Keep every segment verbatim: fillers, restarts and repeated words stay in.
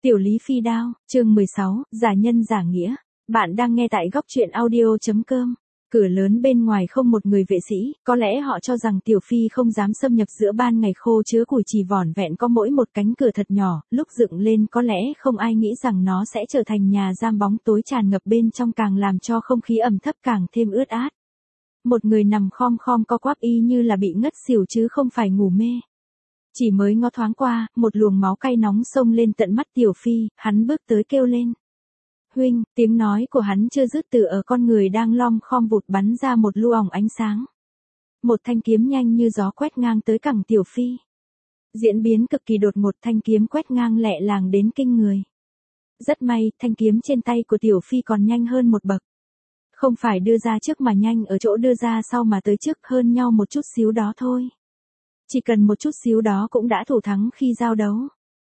Tiểu Lý Phi Đao, chương mười sáu, giả nhân giả nghĩa. Bạn đang nghe tại góc truyện audio chấm com. Cửa lớn bên ngoài không một người vệ sĩ, có lẽ họ cho rằng Tiểu Phi không dám xâm nhập giữa ban ngày khô chứa củi chỉ vỏn vẹn có mỗi một cánh cửa thật nhỏ, lúc dựng lên có lẽ không ai nghĩ rằng nó sẽ trở thành nhà giam bóng tối tràn ngập bên trong càng làm cho không khí ẩm thấp càng thêm ướt át. Một người nằm khom khom co quắp y như là bị ngất xỉu chứ không phải ngủ mê. Chỉ mới ngó thoáng qua, một luồng máu cay nóng xông lên tận mắt Tiểu Phi, hắn bước tới kêu lên. Huynh, tiếng nói của hắn chưa dứt từ ở con người đang lom khom vụt bắn ra một luồng ánh sáng. Một thanh kiếm nhanh như gió quét ngang tới cẳng Tiểu Phi. Diễn biến cực kỳ đột ngột, thanh kiếm quét ngang lẹ làng đến kinh người. Rất may, thanh kiếm trên tay của Tiểu Phi còn nhanh hơn một bậc. Không phải đưa ra trước mà nhanh ở chỗ đưa ra sau mà tới trước, hơn nhau một chút xíu đó thôi. Chỉ cần một chút xíu đó cũng đã thủ thắng khi giao đấu.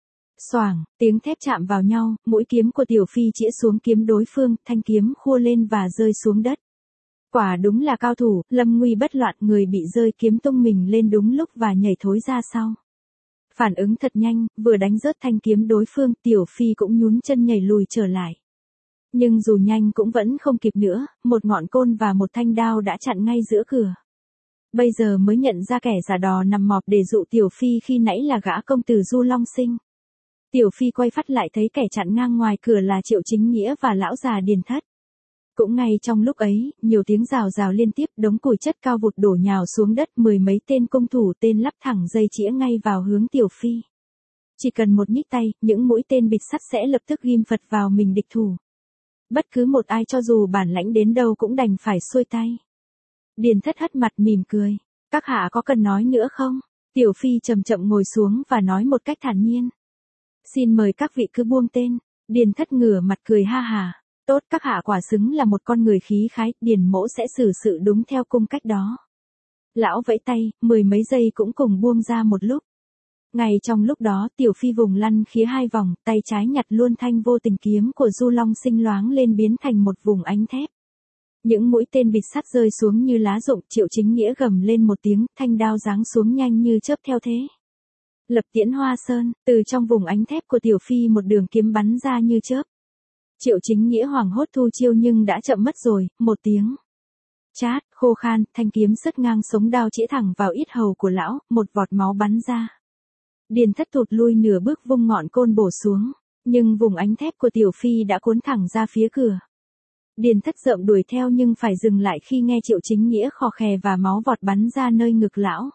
Xoảng, tiếng thép chạm vào nhau, mũi kiếm của Tiểu Phi chĩa xuống kiếm đối phương, thanh kiếm khua lên và rơi xuống đất. Quả đúng là cao thủ, lâm nguy bất loạn, người bị rơi kiếm tung mình lên đúng lúc và nhảy thối ra sau. Phản ứng thật nhanh, vừa đánh rớt thanh kiếm đối phương, Tiểu Phi cũng nhún chân nhảy lùi trở lại. Nhưng dù nhanh cũng vẫn không kịp nữa, một ngọn côn và một thanh đao đã chặn ngay giữa cửa. Bây giờ mới nhận ra kẻ giả đò nằm mọp để dụ Tiểu Phi khi nãy là gã công tử Du Long Sinh. Tiểu Phi quay phát lại thấy kẻ chặn ngang ngoài cửa là Triệu Chính Nghĩa và lão già Điền Thất. Cũng ngay trong lúc ấy, nhiều tiếng rào rào liên tiếp, đống củi chất cao vụt đổ nhào xuống đất, mười mấy tên công thủ tên lắp thẳng dây chĩa ngay vào hướng Tiểu Phi. Chỉ cần một nhích tay, những mũi tên bịt sắt sẽ lập tức ghim phật vào mình địch thủ. Bất cứ một ai cho dù bản lãnh đến đâu cũng đành phải xuôi tay. Điền Thất hất mặt mỉm cười. Các hạ có cần nói nữa không? Tiểu Phi chậm chậm ngồi xuống và nói một cách thản nhiên. Xin mời các vị cứ buông tên. Điền Thất ngửa mặt cười ha hà. Tốt, các hạ quả xứng là một con người khí khái, Điền mỗ sẽ xử sự đúng theo cung cách đó. Lão vẫy tay, mười mấy giây cũng cùng buông ra một lúc. Ngay trong lúc đó, Tiểu Phi vùng lăn khía hai vòng, tay trái nhặt luôn thanh vô tình kiếm của Du Long Sinh loáng lên biến thành một vùng ánh thép. Những mũi tên bịt sắt rơi xuống như lá rụng, Triệu Chính Nghĩa gầm lên một tiếng, thanh đao giáng xuống nhanh như chớp theo thế. Lập tiễn hoa sơn, từ trong vùng ánh thép của Tiểu Phi một đường kiếm bắn ra như chớp. Triệu Chính Nghĩa hoảng hốt thu chiêu nhưng đã chậm mất rồi, một tiếng. Chát, khô khan, thanh kiếm sứt ngang sống đao chĩa thẳng vào yết hầu của lão, một vọt máu bắn ra. Điền Thất thụt lui nửa bước vung ngọn côn bổ xuống, nhưng vùng ánh thép của Tiểu Phi đã cuốn thẳng ra phía cửa. Điền Thất rợm đuổi theo nhưng phải dừng lại khi nghe Triệu Chính Nghĩa khò khè và máu vọt bắn ra nơi ngực lão.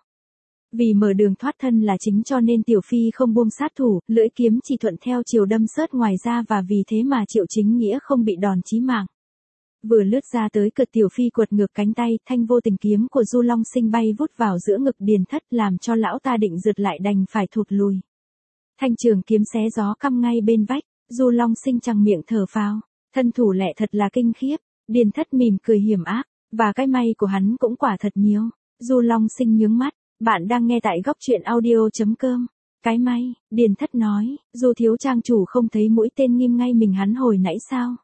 Vì mở đường thoát thân là chính cho nên Tiểu Phi không buông sát thủ, lưỡi kiếm chỉ thuận theo chiều đâm sớt ngoài ra và vì thế mà Triệu Chính Nghĩa không bị đòn chí mạng. Vừa lướt ra tới cật Tiểu Phi quật ngược cánh tay, thanh vô tình kiếm của Du Long Sinh bay vút vào giữa ngực Điền Thất làm cho lão ta định rượt lại đành phải thụt lùi. Thanh trường kiếm xé gió căm ngay bên vách, Du Long Sinh chẳng miệng thở phào. Thân thủ lẹ thật là kinh khiếp, Điền Thất mỉm cười hiểm ác, và cái may của hắn cũng quả thật nhiều. Du Long Sinh nhướng mắt, bạn đang nghe tại góc truyện audio chấm com. Cái may, Điền Thất nói, Du thiếu trang chủ không thấy mũi tên ghim ngay mình hắn hồi nãy sao?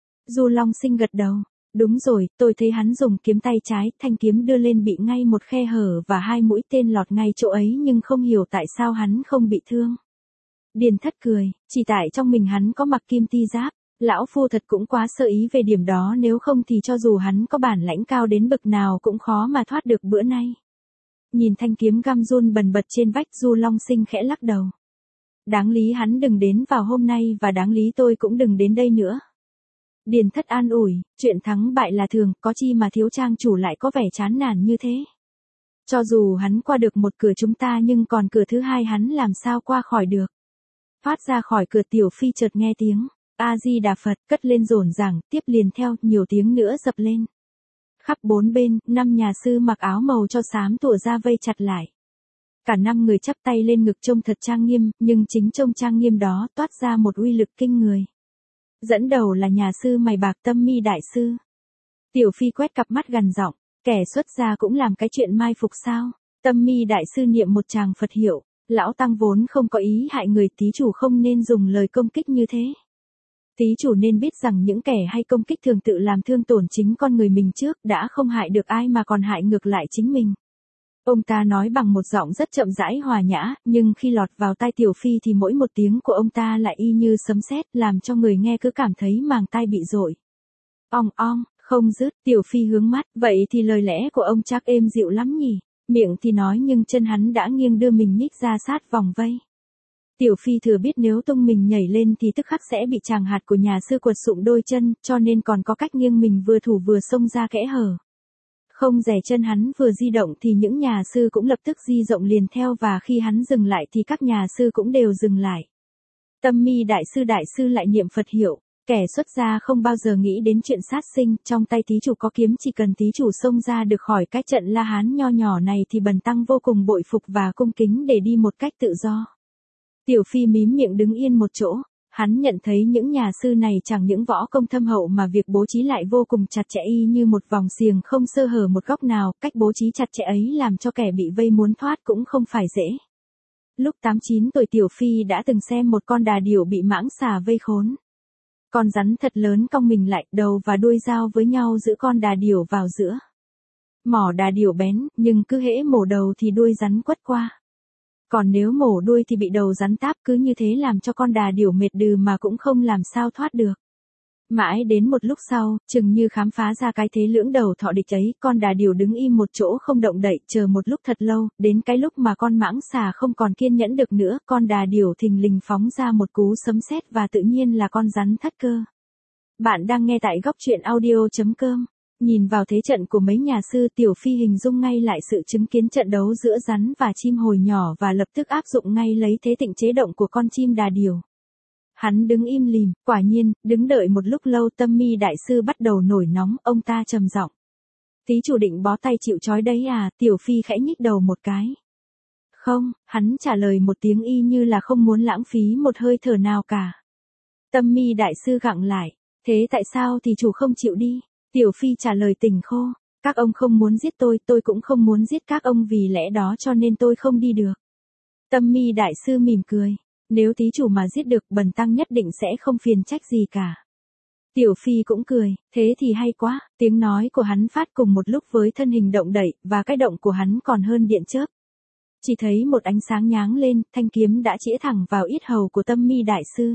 Du Long Sinh gật đầu, đúng rồi, tôi thấy hắn dùng kiếm tay trái, thanh kiếm đưa lên bị ngay một khe hở và hai mũi tên lọt ngay chỗ ấy nhưng không hiểu tại sao hắn không bị thương. Điền Thất cười, chỉ tại trong mình hắn có mặc kim ti giáp. Lão phu thật cũng quá sơ ý về điểm đó, nếu không thì cho dù hắn có bản lãnh cao đến bậc nào cũng khó mà thoát được bữa nay. Nhìn thanh kiếm găm run bần bật trên vách, Du Long Sinh khẽ lắc đầu. Đáng lý hắn đừng đến vào hôm nay và đáng lý tôi cũng đừng đến đây nữa. Điền Thất an ủi, chuyện thắng bại là thường, có chi mà thiếu trang chủ lại có vẻ chán nản như thế. Cho dù hắn qua được một cửa chúng ta nhưng còn cửa thứ hai hắn làm sao qua khỏi được. Thoát ra khỏi cửa, Tiểu Phi chợt nghe tiếng A-di-đà Phật cất lên rồn ràng, tiếp liền theo nhiều tiếng nữa dập lên. Khắp bốn bên, năm nhà sư mặc áo màu cho xám tủa ra vây chặt lại. Cả năm người chắp tay lên ngực trông thật trang nghiêm, nhưng chính trông trang nghiêm đó toát ra một uy lực kinh người. Dẫn đầu là nhà sư mày bạc Tâm Mi đại sư. Tiểu Phi quét cặp mắt gằn giọng, kẻ xuất gia cũng làm cái chuyện mai phục sao? Tâm Mi đại sư niệm một tràng Phật hiệu, lão tăng vốn không có ý hại người, thí chủ không nên dùng lời công kích như thế. Thí chủ nên biết rằng những kẻ hay công kích thường tự làm thương tổn chính con người mình trước, đã không hại được ai mà còn hại ngược lại chính mình. Ông ta nói bằng một giọng rất chậm rãi hòa nhã, nhưng khi lọt vào tai Tiểu Phi thì mỗi một tiếng của ông ta lại y như sấm sét, làm cho người nghe cứ cảm thấy màng tai bị dội. Ong ong, không dứt, Tiểu Phi hướng mắt, vậy thì lời lẽ của ông chắc êm dịu lắm nhỉ, miệng thì nói nhưng chân hắn đã nghiêng đưa mình nhích ra sát vòng vây. Tiểu Phi thừa biết nếu tung mình nhảy lên thì tức khắc sẽ bị chàng hạt của nhà sư quật sụm đôi chân, cho nên còn có cách nghiêng mình vừa thủ vừa xông ra kẽ hở. Không dè chân hắn vừa di động thì những nhà sư cũng lập tức di rộng liền theo, và khi hắn dừng lại thì các nhà sư cũng đều dừng lại. Tâm Mi đại sư đại sư lại niệm Phật hiệu, kẻ xuất gia không bao giờ nghĩ đến chuyện sát sinh, trong tay thí chủ có kiếm, chỉ cần thí chủ xông ra được khỏi cái trận La Hán nho nhỏ này thì bần tăng vô cùng bội phục và cung kính để đi một cách tự do. Tiểu Phi mím miệng đứng yên một chỗ, hắn nhận thấy những nhà sư này chẳng những võ công thâm hậu mà việc bố trí lại vô cùng chặt chẽ y như một vòng xiềng không sơ hở một góc nào, cách bố trí chặt chẽ ấy làm cho kẻ bị vây muốn thoát cũng không phải dễ. Lúc tám chín tuổi Tiểu Phi đã từng xem một con đà điểu bị mãng xà vây khốn. Con rắn thật lớn cong mình lại, đầu và đuôi giao với nhau giữ con đà điểu vào giữa. Mỏ đà điểu bén, nhưng cứ hễ mổ đầu thì đuôi rắn quất qua. Còn nếu mổ đuôi thì bị đầu rắn táp, cứ như thế làm cho con đà điểu mệt đừ mà cũng không làm sao thoát được. Mãi đến một lúc sau, chừng như khám phá ra cái thế lưỡng đầu thọ địch ấy, con đà điểu đứng im một chỗ không động đậy, chờ một lúc thật lâu, đến cái lúc mà con mãng xà không còn kiên nhẫn được nữa, con đà điểu thình lình phóng ra một cú sấm sét và tự nhiên là con rắn thất cơ. Bạn đang nghe tại góc truyện audio chấm com. Nhìn vào thế trận của mấy nhà sư, Tiểu Phi hình dung ngay lại sự chứng kiến trận đấu giữa rắn và chim hồi nhỏ và lập tức áp dụng ngay lấy thế tịnh chế động của con chim đà điểu. Hắn đứng im lìm, quả nhiên, đứng đợi một lúc lâu Tâm Mi đại sư bắt đầu nổi nóng, ông ta trầm giọng. Thí chủ định bó tay chịu trói đấy à? Tiểu Phi khẽ nhích đầu một cái. Không, hắn trả lời một tiếng y như là không muốn lãng phí một hơi thở nào cả. Tâm Mi đại sư gặng lại, thế tại sao thì chủ không chịu đi? Tiểu Phi trả lời tình khô, các ông không muốn giết tôi, tôi cũng không muốn giết các ông, vì lẽ đó cho nên tôi không đi được. Tâm Mi đại sư mỉm cười, nếu thí chủ mà giết được bần tăng nhất định sẽ không phiền trách gì cả. Tiểu Phi cũng cười, thế thì hay quá, tiếng nói của hắn phát cùng một lúc với thân hình động đậy, và cái động của hắn còn hơn điện chớp. Chỉ thấy một ánh sáng nháng lên, thanh kiếm đã chĩa thẳng vào yết hầu của Tâm Mi đại sư.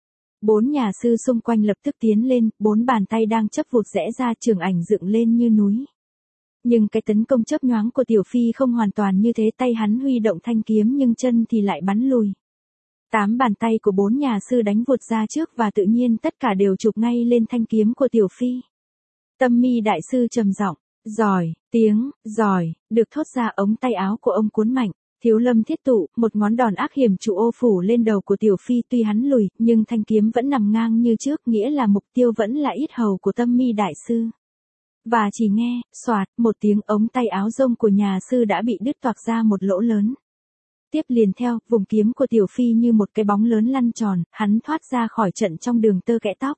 Bốn nhà sư xung quanh lập tức tiến lên, bốn bàn tay đang chấp vụt rẽ ra, trường ảnh dựng lên như núi. Nhưng cái tấn công chớp nhoáng của Tiểu Phi không hoàn toàn như thế, tay hắn huy động thanh kiếm nhưng chân thì lại bắn lùi. Tám bàn tay của bốn nhà sư đánh vụt ra trước và tự nhiên tất cả đều chụp ngay lên thanh kiếm của Tiểu Phi. Tâm Mi đại sư trầm giọng, giỏi, tiếng, giỏi, được thốt ra, ống tay áo của ông cuốn mạnh. Thiếu lâm thiết tụ, một ngón đòn ác hiểm trụ ô phủ lên đầu của Tiểu Phi, tuy hắn lùi, nhưng thanh kiếm vẫn nằm ngang như trước, nghĩa là mục tiêu vẫn là yết hầu của Tâm Mi đại sư. Và chỉ nghe, xoạt, một tiếng, ống tay áo rông của nhà sư đã bị đứt toạc ra một lỗ lớn. Tiếp liền theo, vùng kiếm của Tiểu Phi như một cái bóng lớn lăn tròn, hắn thoát ra khỏi trận trong đường tơ kẽ tóc.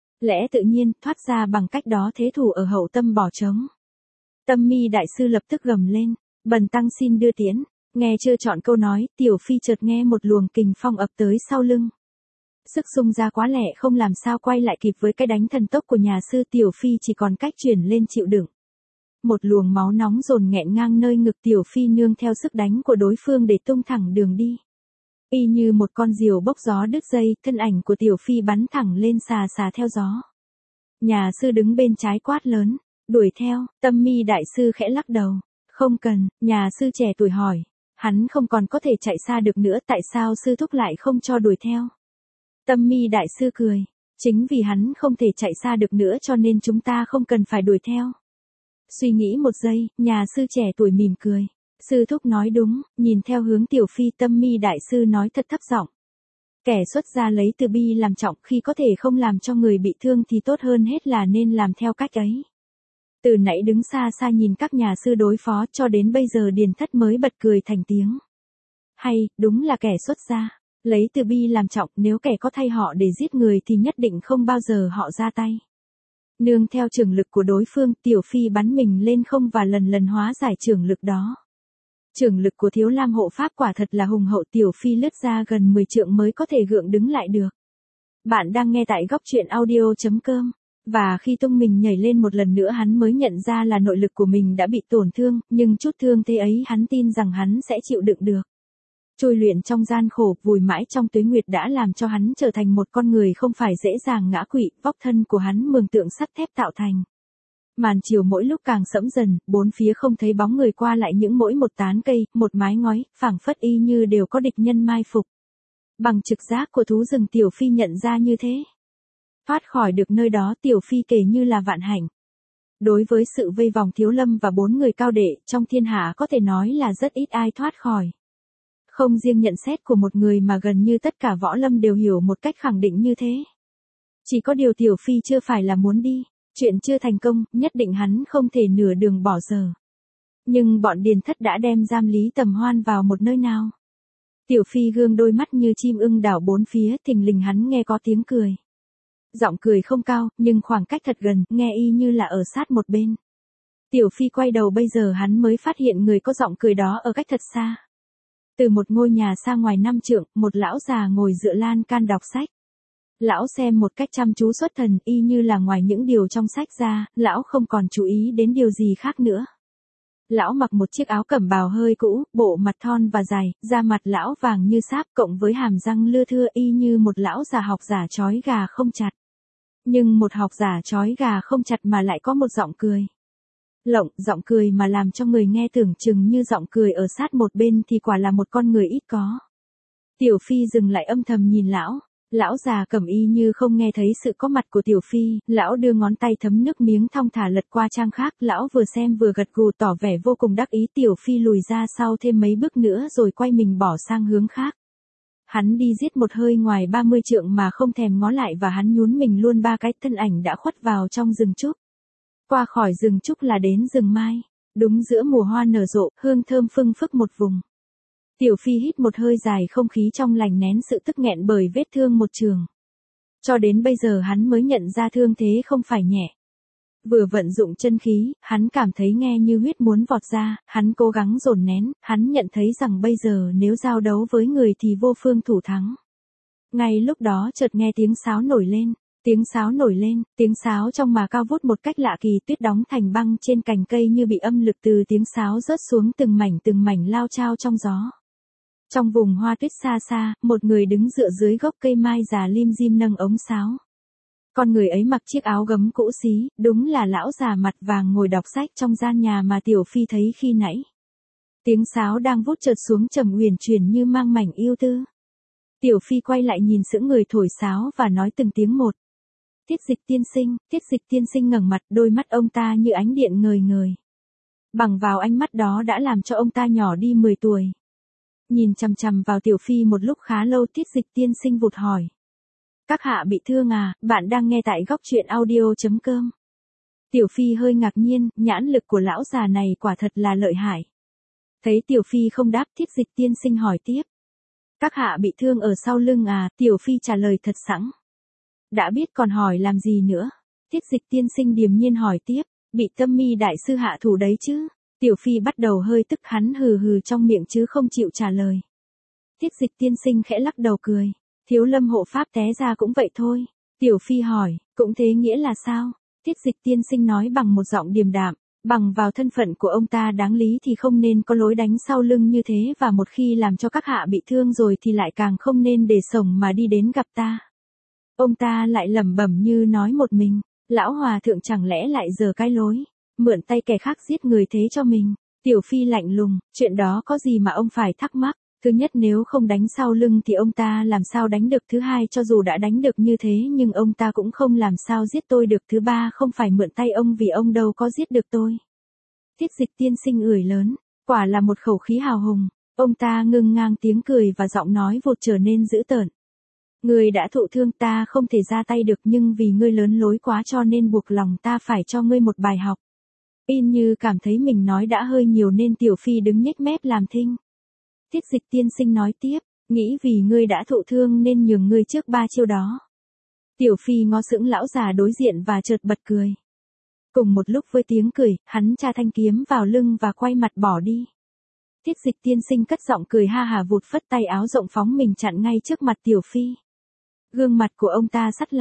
Lẽ tự nhiên, thoát ra bằng cách đó thế thủ ở hậu tâm bỏ trống. Tâm Mi đại sư lập tức gầm lên, bần tăng xin đưa tiễn. Nghe chưa chọn câu nói, Tiểu Phi chợt nghe một luồng kình phong ập tới sau lưng. Sức xung ra quá lẹ, không làm sao quay lại kịp với cái đánh thần tốc của nhà sư, Tiểu Phi chỉ còn cách chuyển lên chịu đựng. Một luồng máu nóng dồn nghẹn ngang nơi ngực, Tiểu Phi nương theo sức đánh của đối phương để tung thẳng đường đi. Y như một con diều bốc gió đứt dây, thân ảnh của Tiểu Phi bắn thẳng lên xà xà theo gió. Nhà sư đứng bên trái quát lớn, đuổi theo. Tâm Mi đại sư khẽ lắc đầu, không cần. Nhà sư trẻ tuổi hỏi, hắn không còn có thể chạy xa được nữa, tại sao sư thúc lại không cho đuổi theo? Tâm Mi đại sư cười, chính vì hắn không thể chạy xa được nữa cho nên chúng ta không cần phải đuổi theo. Suy nghĩ một giây, nhà sư trẻ tuổi mỉm cười. Sư thúc nói đúng, nhìn theo hướng Tiểu Phi, Tâm Mi đại sư nói thật thấp giọng. Kẻ xuất gia lấy từ bi làm trọng, khi có thể không làm cho người bị thương thì tốt hơn hết là nên làm theo cách ấy. Từ nãy đứng xa xa nhìn các nhà sư đối phó cho đến bây giờ Điền Thất mới bật cười thành tiếng. Hay, đúng là kẻ xuất gia, lấy từ bi làm trọng, nếu kẻ có thay họ để giết người thì nhất định không bao giờ họ ra tay. Nương theo trường lực của đối phương, Tiểu Phi bắn mình lên không và lần lần hóa giải trường lực đó. Trường lực của Thiếu Lam hộ pháp quả thật là hùng hậu, Tiểu Phi lướt ra gần mười trượng mới có thể gượng đứng lại được. Bạn đang nghe tại góc truyện audio chấm com. Và khi tung mình nhảy lên một lần nữa hắn mới nhận ra là nội lực của mình đã bị tổn thương, nhưng chút thương thế ấy hắn tin rằng hắn sẽ chịu đựng được. Trôi luyện trong gian khổ, vùi mãi trong tuế nguyệt đã làm cho hắn trở thành một con người không phải dễ dàng ngã quỵ, vóc thân của hắn mường tượng sắt thép tạo thành. Màn chiều mỗi lúc càng sẫm dần, bốn phía không thấy bóng người qua lại những mỗi một tán cây, một mái ngói, phảng phất y như đều có địch nhân mai phục. Bằng trực giác của thú rừng Tiểu Phi nhận ra như thế. Thoát khỏi được nơi đó Tiểu Phi kể như là vạn hạnh. Đối với sự vây vòng Thiếu Lâm và bốn người cao đệ trong thiên hạ có thể nói là rất ít ai thoát khỏi. Không riêng nhận xét của một người mà gần như tất cả võ lâm đều hiểu một cách khẳng định như thế. Chỉ có điều Tiểu Phi chưa phải là muốn đi, chuyện chưa thành công, nhất định hắn không thể nửa đường bỏ giờ. Nhưng bọn Điền Thất đã đem giam Lý Tầm Hoan vào một nơi nào. Tiểu Phi gương đôi mắt như chim ưng đảo bốn phía, thình lình hắn nghe có tiếng cười. Giọng cười không cao, nhưng khoảng cách thật gần, nghe y như là ở sát một bên. Tiểu Phi quay đầu bây giờ hắn mới phát hiện người có giọng cười đó ở cách thật xa. Từ một ngôi nhà xa ngoài năm trượng, một lão già ngồi dựa lan can đọc sách. Lão xem một cách chăm chú xuất thần, y như là ngoài những điều trong sách ra, lão không còn chú ý đến điều gì khác nữa. Lão mặc một chiếc áo cẩm bào hơi cũ, bộ mặt thon và dài, da mặt lão vàng như sáp cộng với hàm răng lưa thưa y như một lão già học giả chói gà không chặt. Nhưng một học giả chói gà không chặt mà lại có một giọng cười. Lộng, giọng cười mà làm cho người nghe tưởng chừng như giọng cười ở sát một bên thì quả là một con người ít có. Tiểu Phi dừng lại âm thầm nhìn lão. Lão già cẩm y như không nghe thấy sự có mặt của Tiểu Phi, lão đưa ngón tay thấm nước miếng thong thả lật qua trang khác, lão vừa xem vừa gật gù tỏ vẻ vô cùng đắc ý. Tiểu Phi lùi ra sau thêm mấy bước nữa rồi quay mình bỏ sang hướng khác. Hắn đi giết một hơi ngoài ba mươi trượng mà không thèm ngó lại và hắn nhún mình luôn ba cái, thân ảnh đã khuất vào trong rừng trúc. Qua khỏi rừng trúc là đến rừng mai, đúng giữa mùa hoa nở rộ, hương thơm phưng phức một vùng. Tiểu Phi hít một hơi dài, không khí trong lành nén sự tức nghẹn bởi vết thương một trường. Cho đến bây giờ hắn mới nhận ra thương thế không phải nhẹ. Vừa vận dụng chân khí, hắn cảm thấy nghe như huyết muốn vọt ra, hắn cố gắng dồn nén, hắn nhận thấy rằng bây giờ nếu giao đấu với người thì vô phương thủ thắng. Ngay lúc đó chợt nghe tiếng sáo nổi lên, tiếng sáo nổi lên, tiếng sáo trong mà cao vút một cách lạ kỳ, tuyết đóng thành băng trên cành cây như bị âm lực từ tiếng sáo rớt xuống từng mảnh từng mảnh lao chao trong gió. Trong vùng hoa tuyết xa xa, một người đứng dựa dưới gốc cây mai già lim dim nâng ống sáo. Con người ấy mặc chiếc áo gấm cũ xí, đúng là lão già mặt vàng ngồi đọc sách trong gian nhà mà Tiểu Phi thấy khi nãy. Tiếng sáo đang vút chợt xuống trầm uyển chuyển như mang mảnh yêu tư. Tiểu Phi quay lại nhìn sững người thổi sáo và nói từng tiếng một. Tiết Dịch tiên sinh, Tiết Dịch tiên sinh ngẩng mặt, đôi mắt ông ta như ánh điện ngời ngời. Bằng vào ánh mắt đó đã làm cho ông ta nhỏ đi mười tuổi. Nhìn chằm chằm vào Tiểu Phi một lúc khá lâu, Tiết Dịch tiên sinh vụt hỏi. Các hạ bị thương à, bạn đang nghe tại góc truyện audio chấm com. Tiểu Phi hơi ngạc nhiên, nhãn lực của lão già này quả thật là lợi hại. Thấy Tiểu Phi không đáp, Tiết Dịch tiên sinh hỏi tiếp. Các hạ bị thương ở sau lưng à, Tiểu Phi trả lời thật sẵn. Đã biết còn hỏi làm gì nữa. Tiết Dịch tiên sinh điềm nhiên hỏi tiếp, bị Tâm Mi đại sư hạ thủ đấy chứ. Tiểu Phi bắt đầu hơi tức, hắn hừ hừ trong miệng chứ không chịu trả lời. Tiết Dịch tiên sinh khẽ lắc đầu cười. Thiếu Lâm hộ pháp té ra cũng vậy thôi. Tiểu Phi hỏi, cũng thế nghĩa là sao? Tiết Dịch tiên sinh nói bằng một giọng điềm đạm, bằng vào thân phận của ông ta đáng lý thì không nên có lối đánh sau lưng như thế, và một khi làm cho các hạ bị thương rồi thì lại càng không nên để sống mà đi đến gặp ta. Ông ta lại lẩm bẩm như nói một mình, lão hòa thượng chẳng lẽ lại giở cái lối, mượn tay kẻ khác giết người thế cho mình. Tiểu Phi lạnh lùng, chuyện đó có gì mà ông phải thắc mắc. Thứ nhất, nếu không đánh sau lưng thì ông ta làm sao đánh được. Thứ hai, cho dù đã đánh được như thế nhưng ông ta cũng không làm sao giết tôi được. Thứ ba, không phải mượn tay ông vì ông đâu có giết được tôi. Tiết Dịch tiên sinh ưỡi lớn, quả là một khẩu khí hào hùng. Ông ta ngưng ngang tiếng cười và giọng nói vụt trở nên dữ tợn. Ngươi đã thụ thương, ta không thể ra tay được, nhưng vì ngươi lớn lối quá cho nên buộc lòng ta phải cho ngươi một bài học. In như cảm thấy mình nói đã hơi nhiều nên Tiểu Phi đứng nhếch mép làm thinh. Tiết Dịch tiên sinh nói tiếp, nghĩ vì ngươi đã thụ thương nên nhường ngươi trước ba chiêu đó. Tiểu Phi ngó sững lão già đối diện và chợt bật cười. Cùng một lúc với tiếng cười, hắn tra thanh kiếm vào lưng và quay mặt bỏ đi. Tiết Dịch tiên sinh cất giọng cười ha hà, vụt phất tay áo rộng phóng mình chặn ngay trước mặt Tiểu Phi. Gương mặt của ông ta sắt lại,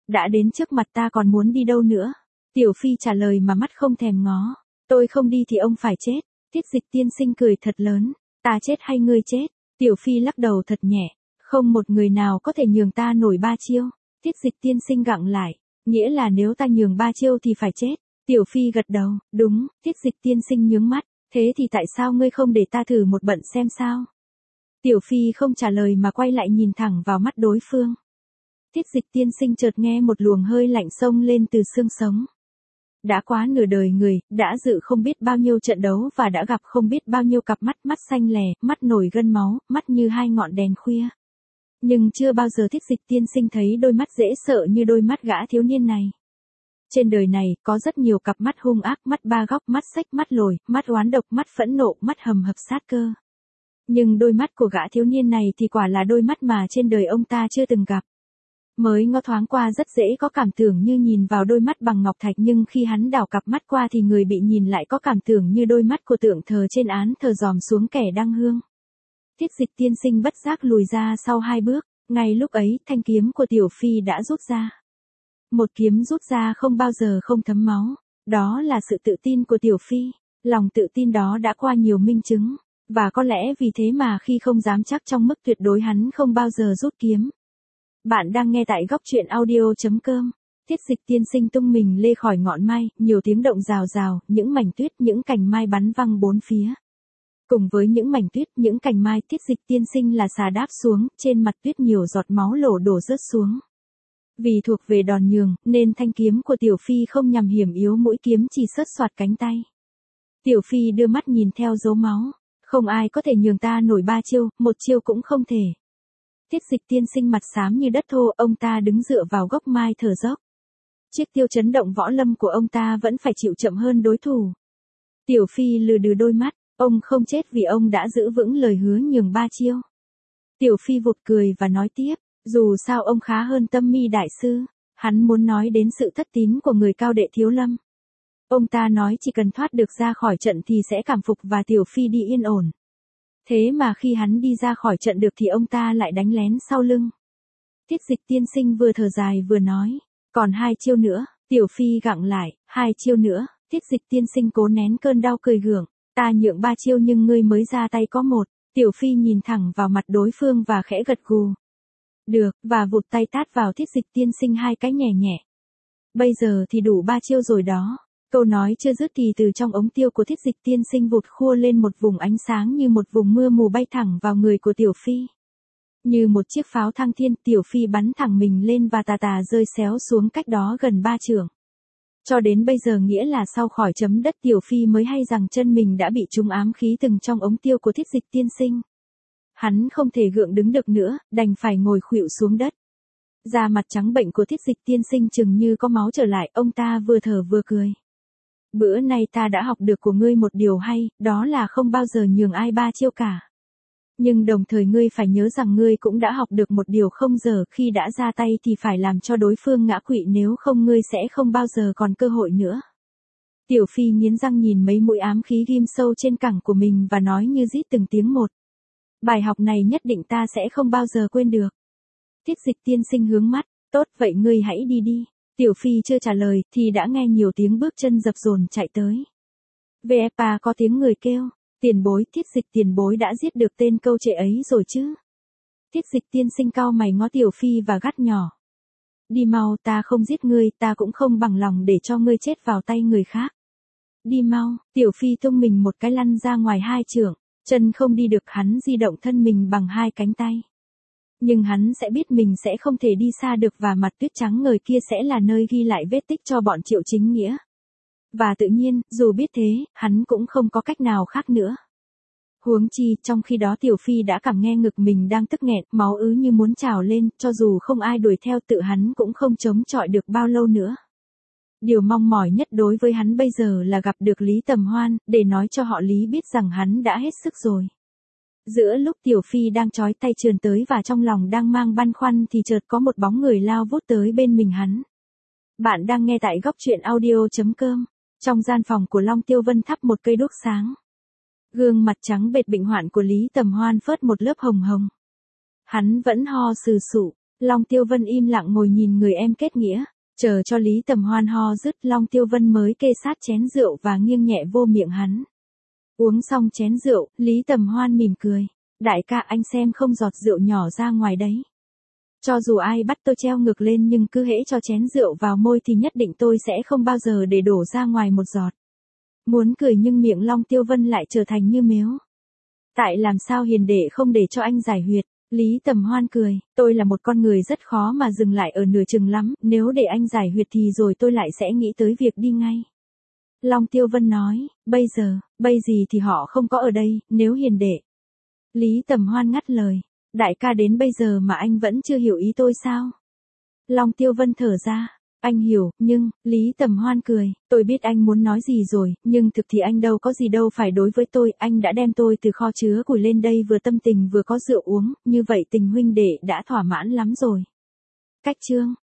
Đã đến trước mặt ta còn muốn đi đâu nữa? Tiểu Phi trả lời mà mắt không thèm ngó. Tôi không đi thì ông phải chết. Tiết Dịch tiên sinh cười thật lớn. Ta chết hay ngươi chết? Tiểu Phi lắc đầu thật nhẹ. Không một người nào có thể nhường ta nổi ba chiêu. Tiết Dịch tiên sinh gặng lại. Nghĩa là nếu ta nhường ba chiêu thì phải chết. Tiểu Phi gật đầu. Đúng. Tiết Dịch tiên sinh nhướng mắt. Thế thì tại sao ngươi không để ta thử một bận xem sao? Tiểu Phi không trả lời mà quay lại nhìn thẳng vào mắt đối phương. Tiết Dịch tiên sinh chợt nghe một luồng hơi lạnh xông lên từ xương sống. Đã quá nửa đời người, đã dự không biết bao nhiêu trận đấu và đã gặp không biết bao nhiêu cặp mắt, mắt xanh lè, mắt nổi gân máu, mắt như hai ngọn đèn khuya. Nhưng chưa bao giờ Tiết Dịch tiên sinh thấy đôi mắt dễ sợ như đôi mắt gã thiếu niên này. Trên đời này, có rất nhiều cặp mắt hung ác, mắt ba góc, mắt xếch, mắt lồi, mắt oán độc, mắt phẫn nộ, mắt hầm hập sát cơ. Nhưng đôi mắt của gã thiếu niên này thì quả là đôi mắt mà trên đời ông ta chưa từng gặp. Mới ngó thoáng qua rất dễ có cảm tưởng như nhìn vào đôi mắt bằng ngọc thạch, nhưng khi hắn đảo cặp mắt qua thì người bị nhìn lại có cảm tưởng như đôi mắt của tượng thờ trên án thờ dòm xuống kẻ đăng hương. Tiết Dịch tiên sinh bất giác lùi ra sau hai bước, ngay lúc ấy thanh kiếm của Tiểu Phi đã rút ra. Một kiếm rút ra không bao giờ không thấm máu, đó là sự tự tin của Tiểu Phi, lòng tự tin đó đã qua nhiều minh chứng, và có lẽ vì thế mà khi không dám chắc trong mức tuyệt đối hắn không bao giờ rút kiếm. Bạn đang nghe tại góc truyện audio chấm com. Tiết Dịch tiên sinh tung mình lê khỏi ngọn mai, nhiều tiếng động rào rào, những mảnh tuyết, những cành mai bắn văng bốn phía. Cùng với những mảnh tuyết, những cành mai, Tiết Dịch tiên sinh là xà đáp xuống, trên mặt tuyết nhiều giọt máu lổ đổ rớt xuống. Vì thuộc về đòn nhường, nên thanh kiếm của Tiểu Phi không nhằm hiểm yếu, mũi kiếm chỉ xớt xoạt cánh tay. Tiểu Phi đưa mắt nhìn theo dấu máu. Không ai có thể nhường ta nổi ba chiêu, một chiêu cũng không thể. Tiết Dịch tiên sinh mặt xám như đất thô, ông ta đứng dựa vào gốc mai thở dốc. Chiếc tiêu chấn động võ lâm của ông ta vẫn phải chịu chậm hơn đối thủ. Tiểu Phi lừ đừ đôi mắt, ông không chết vì ông đã giữ vững lời hứa nhường ba chiêu. Tiểu Phi vụt cười và nói tiếp, dù sao ông khá hơn Tâm Mi đại sư, hắn muốn nói đến sự thất tín của người cao đệ Thiếu Lâm. Ông ta nói chỉ cần thoát được ra khỏi trận thì sẽ cảm phục và Tiểu Phi đi yên ổn. Thế mà khi hắn đi ra khỏi trận được thì ông ta lại đánh lén sau lưng. Tiết Dịch tiên sinh vừa thở dài vừa nói, còn hai chiêu nữa. Tiểu Phi gặng lại, hai chiêu nữa. Tiết Dịch tiên sinh cố nén cơn đau cười gượng, ta nhượng ba chiêu nhưng ngươi mới ra tay có một. Tiểu Phi nhìn thẳng vào mặt đối phương và khẽ gật gù. Được, và vụt tay tát vào Tiết Dịch tiên sinh hai cái nhẹ nhẹ. Bây giờ thì đủ ba chiêu rồi đó. Câu nói chưa dứt thì từ trong ống tiêu của Tiết Dịch tiên sinh vụt khua lên một vùng ánh sáng như một vùng mưa mù bay thẳng vào người của Tiểu Phi. Như một chiếc pháo thăng thiên, Tiểu Phi bắn thẳng mình lên và tà tà rơi xéo xuống cách đó gần ba trượng. Cho đến bây giờ nghĩa là sau khỏi chấm đất Tiểu Phi mới hay rằng chân mình đã bị trúng ám khí từng trong ống tiêu của Tiết Dịch tiên sinh. Hắn không thể gượng đứng được nữa, đành phải ngồi khuỵu xuống đất. Da mặt trắng bệnh của Tiết Dịch tiên sinh chừng như có máu trở lại, ông ta vừa thở vừa cười. Bữa nay ta đã học được của ngươi một điều hay, đó là không bao giờ nhường ai ba chiêu cả. Nhưng đồng thời ngươi phải nhớ rằng ngươi cũng đã học được một điều không dở, khi đã ra tay thì phải làm cho đối phương ngã quỵ, nếu không ngươi sẽ không bao giờ còn cơ hội nữa. Tiểu Phi nghiến răng nhìn mấy mũi ám khí ghim sâu trên cẳng của mình và nói như rít từng tiếng một. Bài học này nhất định ta sẽ không bao giờ quên được. Tiết Dịch tiên sinh hướng mắt, tốt vậy ngươi hãy đi đi. Tiểu Phi chưa trả lời thì đã nghe nhiều tiếng bước chân dập dồn chạy tới. vê ép a có tiếng người kêu, tiền bối, Tiết Dịch tiền bối đã giết được tên câu trệ ấy rồi chứ. Tiết Dịch tiên sinh cau mày ngó Tiểu Phi và gắt nhỏ. Đi mau, ta không giết ngươi, ta cũng không bằng lòng để cho ngươi chết vào tay người khác. Đi mau. Tiểu Phi tung mình một cái lăn ra ngoài hai trượng, chân không đi được, hắn di động thân mình bằng hai cánh tay. Nhưng hắn sẽ biết mình sẽ không thể đi xa được và mặt tuyết trắng ngời kia sẽ là nơi ghi lại vết tích cho bọn Triệu Chính Nghĩa. Và tự nhiên, dù biết thế, hắn cũng không có cách nào khác nữa. Huống chi, trong khi đó Tiểu Phi đã cảm nghe ngực mình đang tức nghẹn, máu ứ như muốn trào lên, cho dù không ai đuổi theo tự hắn cũng không chống chọi được bao lâu nữa. Điều mong mỏi nhất đối với hắn bây giờ là gặp được Lý Tầm Hoan, để nói cho họ Lý biết rằng hắn đã hết sức rồi. Giữa lúc Tiểu Phi đang trói tay trườn tới và trong lòng đang mang băn khoăn thì chợt có một bóng người lao vút tới bên mình hắn. Bạn đang nghe tại góc truyện audio chấm com. Trong gian phòng của Long Tiêu Vân thắp một cây đuốc sáng. Gương mặt trắng bệch bệnh hoạn của Lý Tầm Hoan phớt một lớp hồng hồng. Hắn vẫn ho sừ sụ, Long Tiêu Vân im lặng ngồi nhìn người em kết nghĩa, chờ cho Lý Tầm Hoan ho dứt Long Tiêu Vân mới kê sát chén rượu và nghiêng nhẹ vô miệng hắn. Uống xong chén rượu, Lý Tầm Hoan mỉm cười. Đại ca anh xem không giọt rượu nhỏ ra ngoài đấy. Cho dù ai bắt tôi treo ngược lên nhưng cứ hễ cho chén rượu vào môi thì nhất định tôi sẽ không bao giờ để đổ ra ngoài một giọt. Muốn cười nhưng miệng Long Tiêu Vân lại trở thành như mếu. Tại làm sao hiền đệ không để cho anh giải huyệt? Lý Tầm Hoan cười, tôi là một con người rất khó mà dừng lại ở nửa chừng lắm, nếu để anh giải huyệt thì rồi tôi lại sẽ nghĩ tới việc đi ngay. Long Tiêu Vân nói, bây giờ, bây gì thì họ không có ở đây, nếu hiền đệ. Lý Tầm Hoan ngắt lời, đại ca đến bây giờ mà anh vẫn chưa hiểu ý tôi sao? Long Tiêu Vân thở ra, anh hiểu, nhưng, Lý Tầm Hoan cười, tôi biết anh muốn nói gì rồi, nhưng thực thì anh đâu có gì đâu phải đối với tôi, anh đã đem tôi từ kho chứa củi lên đây vừa tâm tình vừa có rượu uống, như vậy tình huynh đệ đã thỏa mãn lắm rồi. Cách chương